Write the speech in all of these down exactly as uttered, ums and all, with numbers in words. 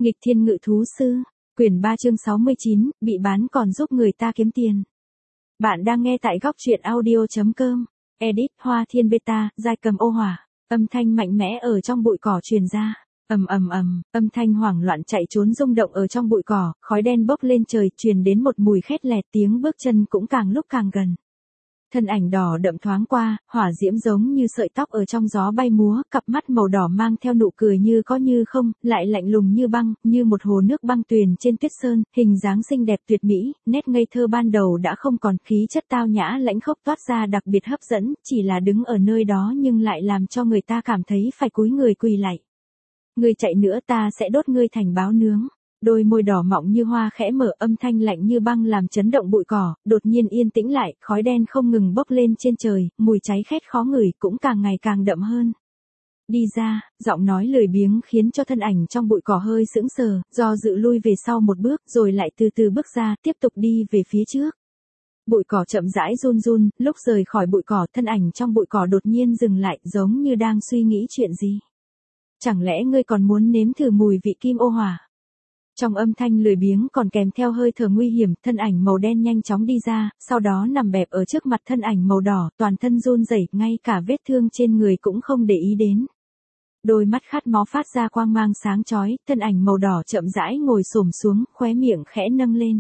Nghịch thiên ngự thú sư, quyển ba chương sáu mươi chín, bị bán còn giúp người ta kiếm tiền. Bạn đang nghe tại góc truyện audio chấm com, edit Hoa Thiên Beta, giai cầm ô hỏa, âm thanh mạnh mẽ ở trong bụi cỏ truyền ra. Ầm ầm ầm, âm thanh hoảng loạn chạy trốn rung động ở trong bụi cỏ, khói đen bốc lên trời, truyền đến một mùi khét lẹt, tiếng bước chân cũng càng lúc càng gần. Thân ảnh đỏ đậm thoáng qua, hỏa diễm giống như sợi tóc ở trong gió bay múa, cặp mắt màu đỏ mang theo nụ cười như có như không, lại lạnh lùng như băng, như một hồ nước băng tuyền trên tuyết sơn, hình dáng xinh đẹp tuyệt mỹ, nét ngây thơ ban đầu đã không còn, khí chất tao nhã lãnh khốc toát ra đặc biệt hấp dẫn, chỉ là đứng ở nơi đó nhưng lại làm cho người ta cảm thấy phải cúi người quỳ lạy. Ngươi chạy nữa ta sẽ đốt ngươi thành báo nướng. Đôi môi đỏ mọng như hoa khẽ mở, âm thanh lạnh như băng làm chấn động bụi cỏ, đột nhiên yên tĩnh lại, khói đen không ngừng bốc lên trên trời, mùi cháy khét khó ngửi cũng càng ngày càng đậm hơn. Đi ra, giọng nói lười biếng khiến cho thân ảnh trong bụi cỏ hơi sững sờ, do dự lui về sau một bước rồi lại từ từ bước ra, tiếp tục đi về phía trước. Bụi cỏ chậm rãi run run, lúc rời khỏi bụi cỏ thân ảnh trong bụi cỏ đột nhiên dừng lại, giống như đang suy nghĩ chuyện gì. Chẳng lẽ ngươi còn muốn nếm thử mùi vị kim ô hỏa? Trong âm thanh lười biếng còn kèm theo hơi thở nguy hiểm, thân ảnh màu đen nhanh chóng đi ra, sau đó nằm bẹp ở trước mặt thân ảnh màu đỏ, toàn thân run rẩy, ngay cả vết thương trên người cũng không để ý đến. Đôi mắt khát máu phát ra quang mang sáng chói, thân ảnh màu đỏ chậm rãi ngồi xổm xuống, khóe miệng khẽ nâng lên.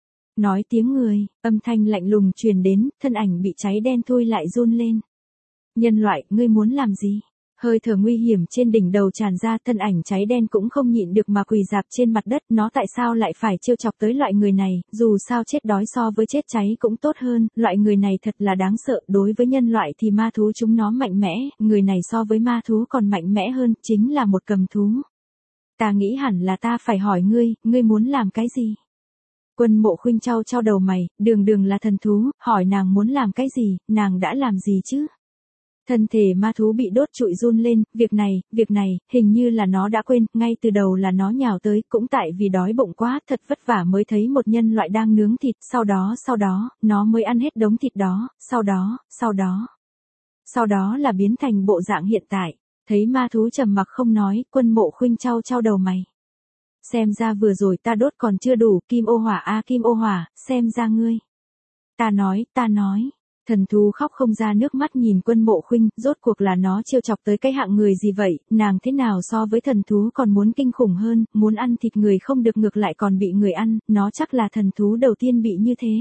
Nói tiếng người, âm thanh lạnh lùng truyền đến, thân ảnh bị cháy đen thui lại run lên. Nhân loại, ngươi muốn làm gì? Hơi thở nguy hiểm trên đỉnh đầu tràn ra, thân ảnh cháy đen cũng không nhịn được mà quỳ rạp trên mặt đất, nó tại sao lại phải trêu chọc tới loại người này, dù sao chết đói so với chết cháy cũng tốt hơn, loại người này thật là đáng sợ, đối với nhân loại thì ma thú chúng nó mạnh mẽ, người này so với ma thú còn mạnh mẽ hơn, chính là một cầm thú. Ta nghĩ hẳn là ta phải hỏi ngươi, ngươi muốn làm cái gì? Quân Mộ Khuynh chau chau đầu mày, đường đường là thần thú, hỏi nàng muốn làm cái gì, nàng đã làm gì chứ? Thân thể ma thú bị đốt trụi run lên, việc này, việc này, hình như là nó đã quên, ngay từ đầu là nó nhào tới, cũng tại vì đói bụng quá, thật vất vả mới thấy một nhân loại đang nướng thịt, sau đó, sau đó, nó mới ăn hết đống thịt đó, sau đó, sau đó. Sau đó là biến thành bộ dạng hiện tại, thấy ma thú trầm mặc không nói, Quân Mộ Khuynh chau chau đầu mày. Xem ra vừa rồi ta đốt còn chưa đủ, kim ô hỏa a kim ô hỏa, xem ra ngươi. Ta nói, ta nói. Thần thú khóc không ra nước mắt nhìn Quân Mộ Khuynh, rốt cuộc là nó trêu chọc tới cái hạng người gì vậy, nàng thế nào so với thần thú còn muốn kinh khủng hơn, muốn ăn thịt người không được ngược lại còn bị người ăn, nó chắc là thần thú đầu tiên bị như thế.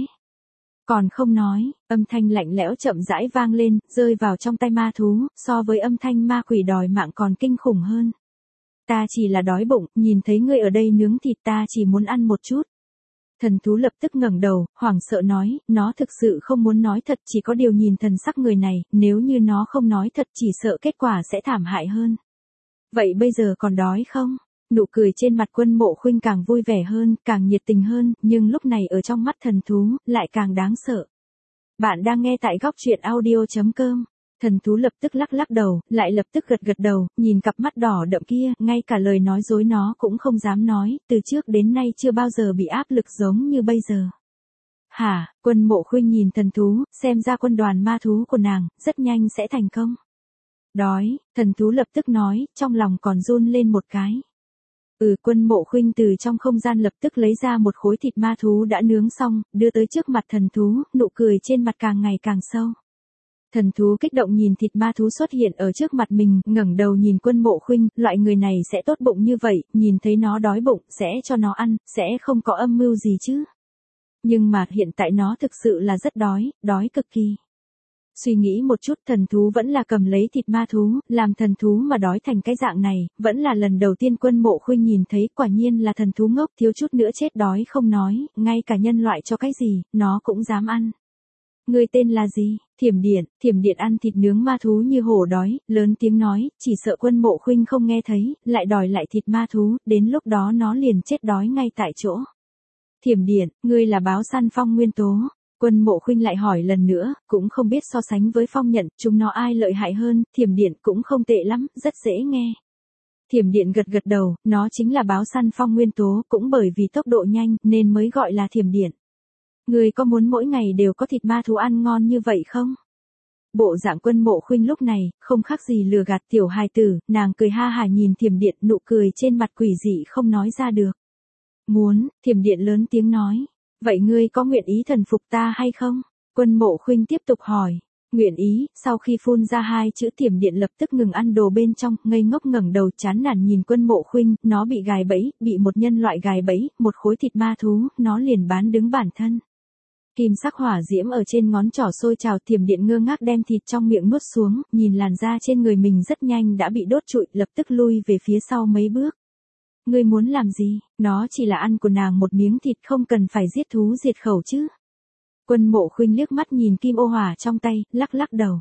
Còn không nói, âm thanh lạnh lẽo chậm rãi vang lên, rơi vào trong tay ma thú, so với âm thanh ma quỷ đòi mạng còn kinh khủng hơn. Ta chỉ là đói bụng, nhìn thấy ngươi ở đây nướng thịt ta chỉ muốn ăn một chút. Thần thú lập tức ngẩng đầu, hoảng sợ nói, nó thực sự không muốn nói thật, chỉ có điều nhìn thần sắc người này, nếu như nó không nói thật chỉ sợ kết quả sẽ thảm hại hơn. Vậy bây giờ còn đói không? Nụ cười trên mặt Quân Mộ Khuynh càng vui vẻ hơn, càng nhiệt tình hơn, nhưng lúc này ở trong mắt thần thú, lại càng đáng sợ. Bạn đang nghe tại góc truyện audio chấm com. Thần thú lập tức lắc lắc đầu, lại lập tức gật gật đầu, nhìn cặp mắt đỏ đậm kia, ngay cả lời nói dối nó cũng không dám nói, từ trước đến nay chưa bao giờ bị áp lực giống như bây giờ. Hả, Quân Mộ Khuynh nhìn thần thú, xem ra quân đoàn ma thú của nàng, rất nhanh sẽ thành công. Đói, thần thú lập tức nói, trong lòng còn run lên một cái. Ừ, Quân Mộ Khuynh từ trong không gian lập tức lấy ra một khối thịt ma thú đã nướng xong, đưa tới trước mặt thần thú, nụ cười trên mặt càng ngày càng sâu. Thần thú kích động nhìn thịt ma thú xuất hiện ở trước mặt mình, ngẩng đầu nhìn Quân Mộ Khuynh, loại người này sẽ tốt bụng như vậy, nhìn thấy nó đói bụng, sẽ cho nó ăn, sẽ không có âm mưu gì chứ. Nhưng mà hiện tại nó thực sự là rất đói, đói cực kỳ. Suy nghĩ một chút, thần thú vẫn là cầm lấy thịt ma thú, làm thần thú mà đói thành cái dạng này, vẫn là lần đầu tiên Quân Mộ Khuynh nhìn thấy, quả nhiên là thần thú ngốc, thiếu chút nữa chết đói không nói, ngay cả nhân loại cho cái gì, nó cũng dám ăn. Ngươi tên là gì? Thiểm Điện. Thiểm Điện ăn thịt nướng ma thú như hổ đói, lớn tiếng nói, chỉ sợ Quân Mộ Khuynh không nghe thấy, lại đòi lại thịt ma thú, đến lúc đó nó liền chết đói ngay tại chỗ. Thiểm Điện, ngươi là báo săn Phong Nguyên Tố. Quân Mộ Khuynh lại hỏi lần nữa, cũng không biết so sánh với Phong Nhận, chúng nó ai lợi hại hơn, Thiểm Điện cũng không tệ lắm, rất dễ nghe. Thiểm Điện gật gật đầu, nó chính là báo săn Phong Nguyên Tố, cũng bởi vì tốc độ nhanh nên mới gọi là Thiểm Điện. Ngươi có muốn mỗi ngày đều có thịt ma thú ăn ngon như vậy không? Bộ dạng Quân Mộ Khuynh lúc này, không khác gì lừa gạt tiểu hài tử, nàng cười ha hả nhìn Thiểm Điện, nụ cười trên mặt quỷ dị không nói ra được. Muốn, Thiểm Điện lớn tiếng nói. Vậy ngươi có nguyện ý thần phục ta hay không? Quân Mộ Khuynh tiếp tục hỏi. Nguyện ý, sau khi phun ra hai chữ Thiểm Điện lập tức ngừng ăn đồ bên trong, ngây ngốc ngẩng đầu chán nản nhìn Quân Mộ Khuynh, nó bị gài bẫy, bị một nhân loại gài bẫy, một khối thịt ma thú, nó liền bán đứng bản thân. Kim sắc hỏa diễm ở trên ngón trỏ sôi trào, Thiểm Điện ngơ ngác đem thịt trong miệng nuốt xuống, nhìn làn da trên người mình rất nhanh đã bị đốt trụi, lập tức lui về phía sau mấy bước. Ngươi muốn làm gì? Nó chỉ là ăn của nàng một miếng thịt, không cần phải giết thú diệt khẩu chứ. Quân Mộ Khuynh liếc mắt nhìn kim ô hỏa trong tay, lắc lắc đầu.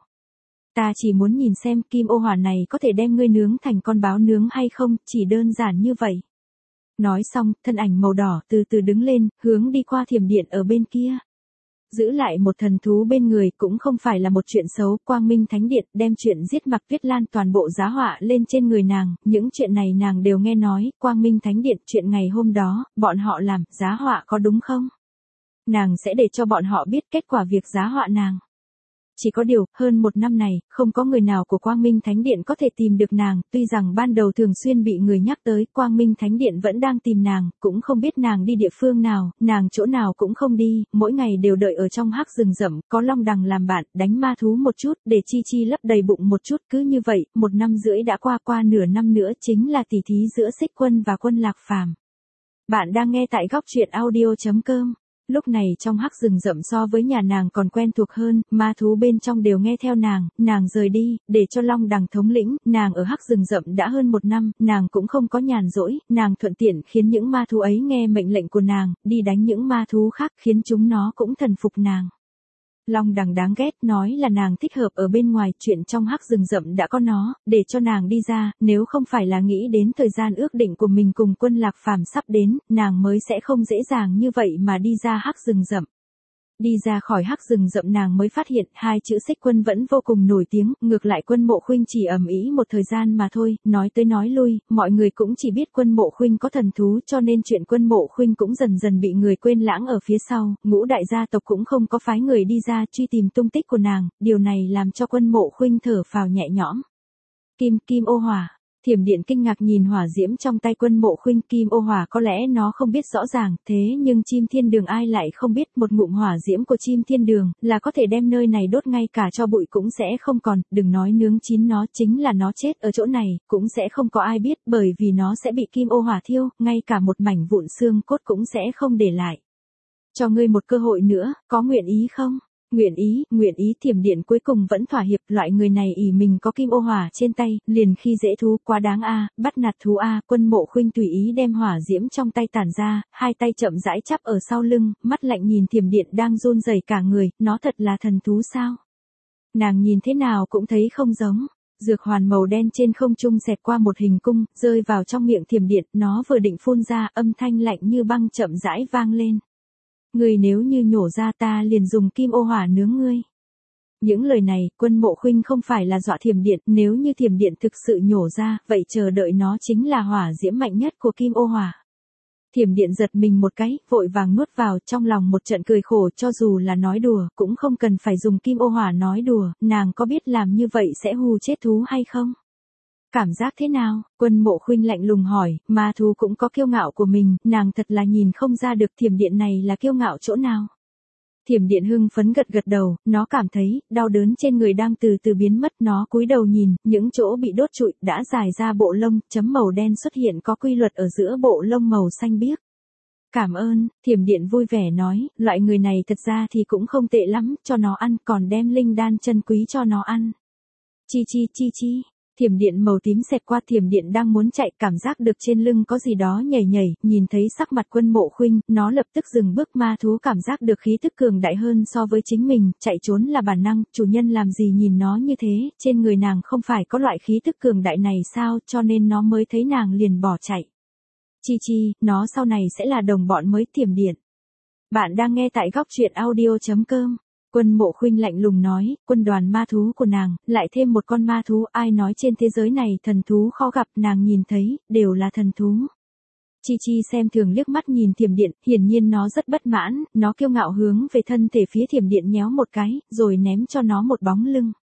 Ta chỉ muốn nhìn xem kim ô hỏa này có thể đem ngươi nướng thành con báo nướng hay không, chỉ đơn giản như vậy. Nói xong, thân ảnh màu đỏ từ từ đứng lên, hướng đi qua Thiểm Điện ở bên kia. Giữ lại một thần thú bên người cũng không phải là một chuyện xấu, Quang Minh Thánh Điện đem chuyện giết Mạc Tuyết Lan toàn bộ giá họa lên trên người nàng, những chuyện này nàng đều nghe nói, Quang Minh Thánh Điện chuyện ngày hôm đó, bọn họ làm, giá họa có đúng không? Nàng sẽ để cho bọn họ biết kết quả việc giá họa nàng. Chỉ có điều, hơn một năm này, không có người nào của Quang Minh Thánh Điện có thể tìm được nàng, tuy rằng ban đầu thường xuyên bị người nhắc tới, Quang Minh Thánh Điện vẫn đang tìm nàng, cũng không biết nàng đi địa phương nào, nàng chỗ nào cũng không đi, mỗi ngày đều đợi ở trong hắc rừng rậm, có long đằng làm bạn, đánh ma thú một chút, để Chi Chi lấp đầy bụng một chút, cứ như vậy, một năm rưỡi đã qua, qua nửa năm nữa chính là tỷ thí giữa Xích Quân và Quân Lạc Phàm. Bạn đang nghe tại góc truyện audio chấm com. Lúc này trong hắc rừng rậm so với nhà nàng còn quen thuộc hơn, ma thú bên trong đều nghe theo nàng, nàng rời đi, để cho Long Đằng thống lĩnh, nàng ở hắc rừng rậm đã hơn một năm, nàng cũng không có nhàn rỗi, nàng thuận tiện khiến những ma thú ấy nghe mệnh lệnh của nàng, đi đánh những ma thú khác khiến chúng nó cũng thần phục nàng. Long Đằng đáng ghét, nói là nàng thích hợp ở bên ngoài, chuyện trong hắc rừng rậm đã có nó, để cho nàng đi ra, nếu không phải là nghĩ đến thời gian ước định của mình cùng Quân Lạc Phàm sắp đến, nàng mới sẽ không dễ dàng như vậy mà đi ra hắc rừng rậm. Đi ra khỏi hắc rừng rậm nàng mới phát hiện hai chữ Xích Quân vẫn vô cùng nổi tiếng, ngược lại Quân Mộ Khuynh chỉ ầm ĩ một thời gian mà thôi, nói tới nói lui, mọi người cũng chỉ biết Quân Mộ Khuynh có thần thú cho nên chuyện Quân Mộ Khuynh cũng dần dần bị người quên lãng ở phía sau, ngũ đại gia tộc cũng không có phái người đi ra truy tìm tung tích của nàng, điều này làm cho Quân Mộ Khuynh thở phào nhẹ nhõm. Kim Kim ô hỏa. Thiểm Điện kinh ngạc nhìn hỏa diễm trong tay Quân Mộ Khuynh, kim ô hỏa có lẽ nó không biết rõ ràng, thế nhưng chim thiên đường ai lại không biết một ngụm hỏa diễm của chim thiên đường, là có thể đem nơi này đốt ngay cả cho bụi cũng sẽ không còn, đừng nói nướng chín nó, chính là nó chết ở chỗ này, cũng sẽ không có ai biết bởi vì nó sẽ bị kim ô hỏa thiêu, ngay cả một mảnh vụn xương cốt cũng sẽ không để lại. Cho ngươi một cơ hội nữa, có nguyện ý không? Nguyện ý, nguyện ý. Thiểm Điện cuối cùng vẫn thỏa hiệp, loại người này ỷ mình có kim ô hỏa trên tay, liền khi dễ thú, quá đáng a, bắt nạt thú a. Quân Mộ Khuynh tùy ý đem hỏa diễm trong tay tản ra, hai tay chậm rãi chắp ở sau lưng, mắt lạnh nhìn Thiểm Điện đang run rẩy cả người, nó thật là thần thú sao? Nàng nhìn thế nào cũng thấy không giống. Dược hoàn màu đen trên không trung xẹt qua một hình cung, rơi vào trong miệng Thiểm Điện, nó vừa định phun ra, âm thanh lạnh như băng chậm rãi vang lên. Ngươi nếu như nhổ ra ta liền dùng kim ô hỏa nướng ngươi. Những lời này, Quân Mộ Khuynh không phải là dọa Thiểm Điện, nếu như Thiểm Điện thực sự nhổ ra, vậy chờ đợi nó chính là hỏa diễm mạnh nhất của kim ô hỏa. Thiểm Điện giật mình một cái, vội vàng nuốt vào, trong lòng một trận cười khổ, cho dù là nói đùa, cũng không cần phải dùng kim ô hỏa nói đùa, nàng có biết làm như vậy sẽ hù chết thú hay không? Cảm giác thế nào? Quân Mộ Khuynh lạnh lùng hỏi, ma thú cũng có kiêu ngạo của mình, nàng thật là nhìn không ra được Thiểm Điện này là kiêu ngạo chỗ nào. Thiểm Điện hưng phấn gật gật đầu, nó cảm thấy, đau đớn trên người đang từ từ biến mất, nó cúi đầu nhìn, những chỗ bị đốt trụi, đã dài ra bộ lông, chấm màu đen xuất hiện có quy luật ở giữa bộ lông màu xanh biếc. Cảm ơn, Thiểm Điện vui vẻ nói, loại người này thật ra thì cũng không tệ lắm, cho nó ăn, còn đem linh đan chân quý cho nó ăn. Chi chi chi chi. Thiểm Điện màu tím xẹt qua, Thiểm Điện đang muốn chạy, cảm giác được trên lưng có gì đó nhảy nhảy, nhìn thấy sắc mặt Quân Mộ Khuynh, nó lập tức dừng bước, ma thú cảm giác được khí tức cường đại hơn so với chính mình, chạy trốn là bản năng, chủ nhân làm gì nhìn nó như thế, trên người nàng không phải có loại khí tức cường đại này sao, cho nên nó mới thấy nàng liền bỏ chạy. Chi chi, nó sau này sẽ là đồng bọn mới Thiểm Điện. Bạn đang nghe tại góc truyện audio chấm com. Quân Mộ Khuynh lạnh lùng nói, quân đoàn ma thú của nàng, lại thêm một con ma thú, ai nói trên thế giới này thần thú khó gặp, nàng nhìn thấy, đều là thần thú. Chi Chi xem thường liếc mắt nhìn Thiểm Điện, hiển nhiên nó rất bất mãn, nó kiêu ngạo hướng về thân thể phía Thiểm Điện nhéo một cái, rồi ném cho nó một bóng lưng.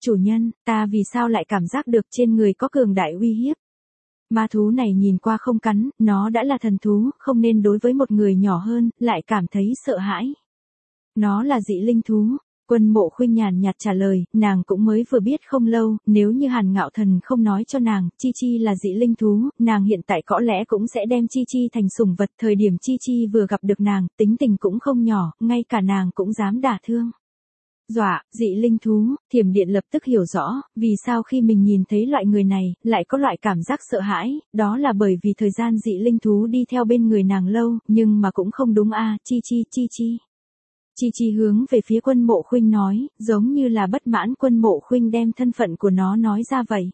Chủ nhân, ta vì sao lại cảm giác được trên người có cường đại uy hiếp? Ma thú này nhìn qua không cắn, nó đã là thần thú, không nên đối với một người nhỏ hơn, lại cảm thấy sợ hãi. Nó là dị linh thú. Quân Mộ Khuynh nhàn nhạt trả lời, nàng cũng mới vừa biết không lâu, nếu như Hàn Ngạo Thần không nói cho nàng, Chi Chi là dị linh thú, nàng hiện tại có lẽ cũng sẽ đem Chi Chi thành sủng vật. Thời điểm Chi Chi vừa gặp được nàng, tính tình cũng không nhỏ, ngay cả nàng cũng dám đả thương. Dọa, dị linh thú, Thiểm Điện lập tức hiểu rõ, vì sao khi mình nhìn thấy loại người này, lại có loại cảm giác sợ hãi, đó là bởi vì thời gian dị linh thú đi theo bên người nàng lâu, nhưng mà cũng không đúng a, Chi Chi, Chi Chi. Chi Chi hướng về phía Quân Mộ Khuynh nói, giống như là bất mãn Quân Mộ Khuynh đem thân phận của nó nói ra vậy.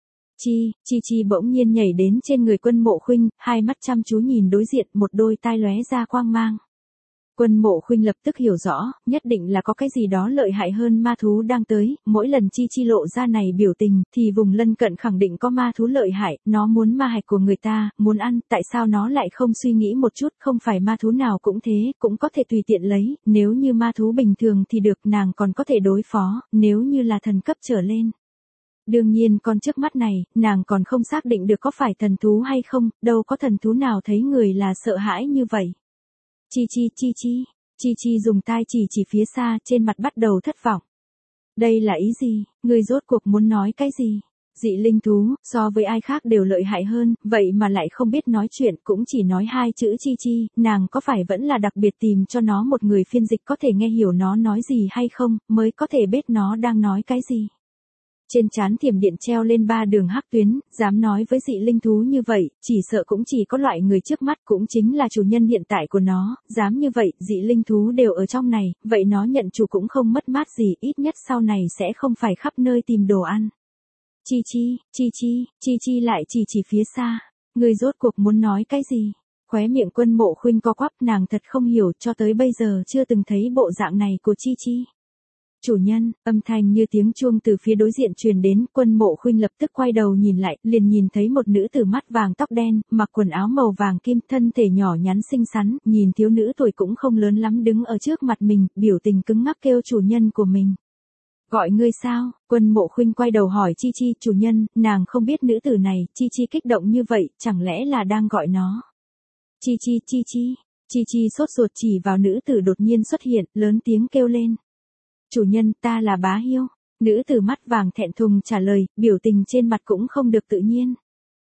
Chi, Chi Chi bỗng nhiên nhảy đến trên người Quân Mộ Khuynh, hai mắt chăm chú nhìn đối diện, một đôi tai lóe ra quang mang. Quân Mộ Khuynh lập tức hiểu rõ, nhất định là có cái gì đó lợi hại hơn ma thú đang tới, mỗi lần Chi Chi lộ ra này biểu tình, thì vùng lân cận khẳng định có ma thú lợi hại, nó muốn ma hạch của người ta, muốn ăn, tại sao nó lại không suy nghĩ một chút, không phải ma thú nào cũng thế, cũng có thể tùy tiện lấy, nếu như ma thú bình thường thì được, nàng còn có thể đối phó, nếu như là thần cấp trở lên. Đương nhiên con trước mắt này, nàng còn không xác định được có phải thần thú hay không, đâu có thần thú nào thấy người là sợ hãi như vậy. Chi Chi, Chi Chi, Chi Chi dùng tai chỉ chỉ phía xa, trên mặt bắt đầu thất vọng. Đây là ý gì, ngươi rốt cuộc muốn nói cái gì? Dị linh thú, so với ai khác đều lợi hại hơn, vậy mà lại không biết nói chuyện, cũng chỉ nói hai chữ Chi Chi, nàng có phải vẫn là đặc biệt tìm cho nó một người phiên dịch có thể nghe hiểu nó nói gì hay không, mới có thể biết nó đang nói cái gì? Trên trán Thiểm Điện treo lên ba đường hắc tuyến, dám nói với dị linh thú như vậy, chỉ sợ cũng chỉ có loại người trước mắt, cũng chính là chủ nhân hiện tại của nó, dám như vậy, dị linh thú đều ở trong này, vậy nó nhận chủ cũng không mất mát gì, ít nhất sau này sẽ không phải khắp nơi tìm đồ ăn. Chi Chi, Chi Chi, Chi Chi lại chỉ chỉ phía xa, người rốt cuộc muốn nói cái gì? Khóe miệng Quân Mộ Khuynh co quắp, nàng thật không hiểu, cho tới bây giờ chưa từng thấy bộ dạng này của Chi Chi. Chủ nhân, âm thanh như tiếng chuông từ phía đối diện truyền đến, Quân Mộ Khuynh lập tức quay đầu nhìn lại, liền nhìn thấy một nữ tử mắt vàng tóc đen, mặc quần áo màu vàng kim, thân thể nhỏ nhắn xinh xắn, nhìn thiếu nữ tuổi cũng không lớn lắm đứng ở trước mặt mình, biểu tình cứng ngắc kêu chủ nhân của mình. Gọi ngươi sao? Quân Mộ Khuynh quay đầu hỏi Chi Chi, chủ nhân, nàng không biết nữ tử này, Chi Chi kích động như vậy, chẳng lẽ là đang gọi nó? Chi Chi, Chi Chi, Chi Chi sốt ruột chỉ vào nữ tử đột nhiên xuất hiện, lớn tiếng kêu lên. Chủ nhân, ta là Bá Hiêu. Nữ tử mắt vàng thẹn thùng trả lời, biểu tình trên mặt cũng không được tự nhiên.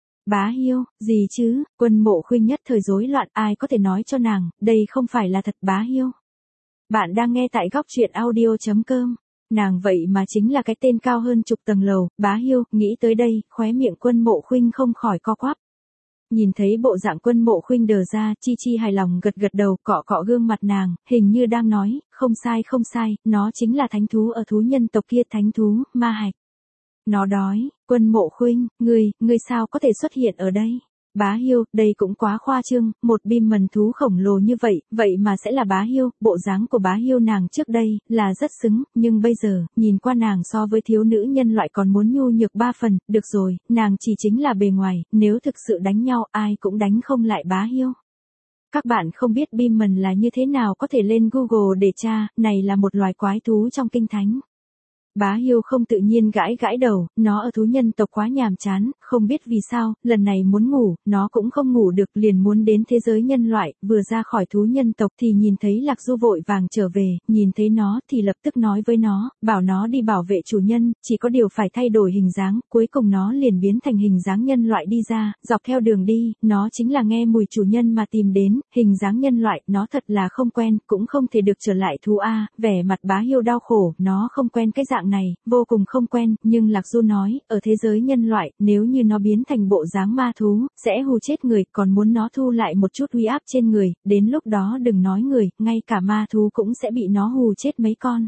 Bá Hiêu, gì chứ? Quân Mộ Khuynh nhất thời rối loạn, ai có thể nói cho nàng, đây không phải là thật Bá Hiêu. Bạn đang nghe tại góc truyện audio chấm com. Nàng vậy mà chính là cái tên cao hơn chục tầng lầu, Bá Hiêu, nghĩ tới đây, khóe miệng Quân Mộ Khuynh không khỏi co quắp. Nhìn thấy bộ dạng Quân Mộ Khuynh đờ ra, Chi Chi hài lòng gật gật đầu, cọ cọ gương mặt nàng, hình như đang nói, không sai không sai, nó chính là thánh thú ở thú nhân tộc kia, thánh thú, ma hạch. Nó đói, Quân Mộ Khuynh, ngươi, ngươi sao có thể xuất hiện ở đây? Bá Hiêu, đây cũng quá khoa trương, một bim mần thú khổng lồ như vậy, vậy mà sẽ là Bá Hiêu, bộ dáng của Bá Hiêu nàng trước đây, là rất xứng, nhưng bây giờ, nhìn qua nàng so với thiếu nữ nhân loại còn muốn nhu nhược ba phần, được rồi, nàng chỉ chính là bề ngoài, nếu thực sự đánh nhau, ai cũng đánh không lại Bá Hiêu. Các bạn không biết bim mần là như thế nào có thể lên Google để tra, này là một loài quái thú trong kinh thánh. Bá Hiêu không tự nhiên gãi gãi đầu, nó ở thú nhân tộc quá nhàm chán, không biết vì sao, lần này muốn ngủ, nó cũng không ngủ được, liền muốn đến thế giới nhân loại, vừa ra khỏi thú nhân tộc thì nhìn thấy Lạc Du vội vàng trở về, nhìn thấy nó thì lập tức nói với nó, bảo nó đi bảo vệ chủ nhân, chỉ có điều phải thay đổi hình dáng, cuối cùng nó liền biến thành hình dáng nhân loại đi ra, dọc theo đường đi, nó chính là nghe mùi chủ nhân mà tìm đến, hình dáng nhân loại, nó thật là không quen, cũng không thể được trở lại thú A, vẻ mặt Bá Hiêu đau khổ, nó không quen cái dạng này, vô cùng không quen, nhưng Lạc Du nói, ở thế giới nhân loại, nếu như nó biến thành bộ dáng ma thú, sẽ hù chết người, còn muốn nó thu lại một chút uy áp trên người, đến lúc đó đừng nói người, ngay cả ma thú cũng sẽ bị nó hù chết mấy con.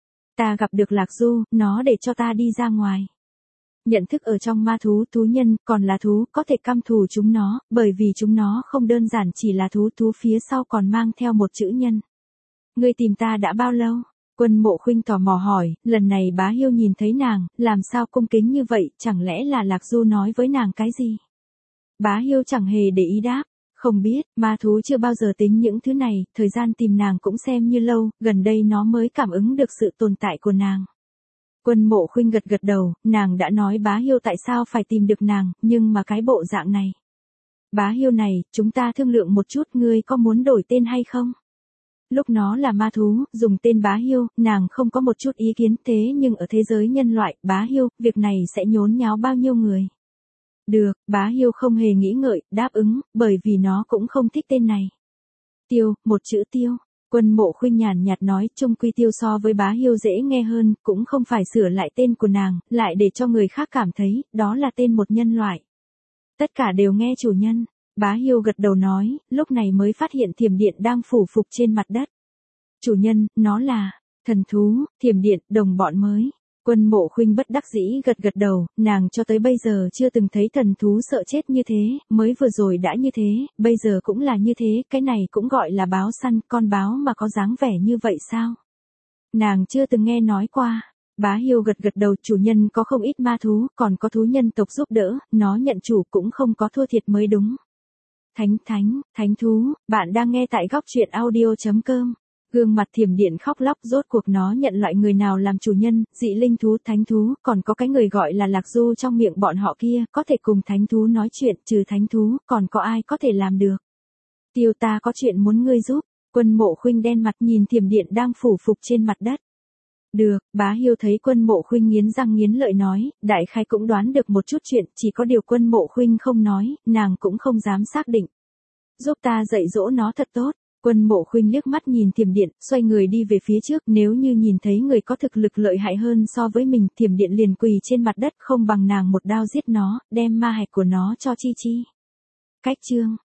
Ta gặp được Lạc Du, nó để cho ta đi ra ngoài. Nhận thức ở trong ma thú, thú nhân, còn là thú, có thể căm thù chúng nó, bởi vì chúng nó không đơn giản chỉ là thú, thú phía sau còn mang theo một chữ nhân. Ngươi tìm ta đã bao lâu? Quân Mộ Khuynh tò mò hỏi, lần này Bá Hiêu nhìn thấy nàng, làm sao cung kính như vậy, chẳng lẽ là Lạc Du nói với nàng cái gì? Bá Hiêu chẳng hề để ý đáp, không biết, ma thú chưa bao giờ tính những thứ này, thời gian tìm nàng cũng xem như lâu, gần đây nó mới cảm ứng được sự tồn tại của nàng. Quân Mộ Khuynh gật gật đầu, nàng đã nói Bá Hiêu tại sao phải tìm được nàng, nhưng mà cái bộ dạng này. Bá Hiêu này, chúng ta thương lượng một chút, ngươi có muốn đổi tên hay không? Lúc nó là ma thú, dùng tên Bá Hiêu, nàng không có một chút ý kiến, thế nhưng ở thế giới nhân loại, Bá Hiêu, việc này sẽ nhốn nháo bao nhiêu người? Được, Bá Hiêu không hề nghĩ ngợi, đáp ứng, bởi vì nó cũng không thích tên này. Tiêu, một chữ Tiêu. Quân Mộ Khuynh nhàn nhạt nói, chung quy Tiêu so với Bá Hiêu dễ nghe hơn, cũng không phải sửa lại tên của nàng, lại để cho người khác cảm thấy, đó là tên một nhân loại. Tất cả đều nghe chủ nhân. Bá Hiêu gật đầu nói, lúc này mới phát hiện thiểm điện đang phủ phục trên mặt đất. Chủ nhân, nó là thần thú, thiểm điện, đồng bọn mới. Quân Mộ Khuynh bất đắc dĩ gật gật đầu, nàng cho tới bây giờ chưa từng thấy thần thú sợ chết như thế, mới vừa rồi đã như thế, bây giờ cũng là như thế, cái này cũng gọi là báo săn, con báo mà có dáng vẻ như vậy sao? Nàng chưa từng nghe nói qua. Bá Hiêu gật gật đầu, chủ nhân có không ít ma thú, còn có thú nhân tộc giúp đỡ, nó nhận chủ cũng không có thua thiệt mới đúng. Thánh thánh, thánh thú, bạn đang nghe tại góc truyện audio chấm com. Gương mặt thiểm điện khóc lóc, rốt cuộc nó nhận loại người nào làm chủ nhân, dị linh thú, thánh thú, còn có cái người gọi là Lạc Du trong miệng bọn họ kia, có thể cùng thánh thú nói chuyện, trừ thánh thú, còn có ai có thể làm được. Tiêu, ta có chuyện muốn ngươi giúp. Quân Mộ Khuynh đen mặt nhìn thiểm điện đang phủ phục trên mặt đất. Được, Bá Hiêu thấy Quân Mộ Khuynh nghiến răng nghiến lợi nói, đại khái cũng đoán được một chút chuyện, chỉ có điều Quân Mộ Khuynh không nói, nàng cũng không dám xác định. Giúp ta dạy dỗ nó thật tốt. Quân Mộ Khuynh liếc mắt nhìn thiểm điện, xoay người đi về phía trước, nếu như nhìn thấy người có thực lực lợi hại hơn so với mình, thiểm điện liền quỳ trên mặt đất, không bằng nàng một đao giết nó, đem ma hạch của nó cho Chi Chi. Cách chương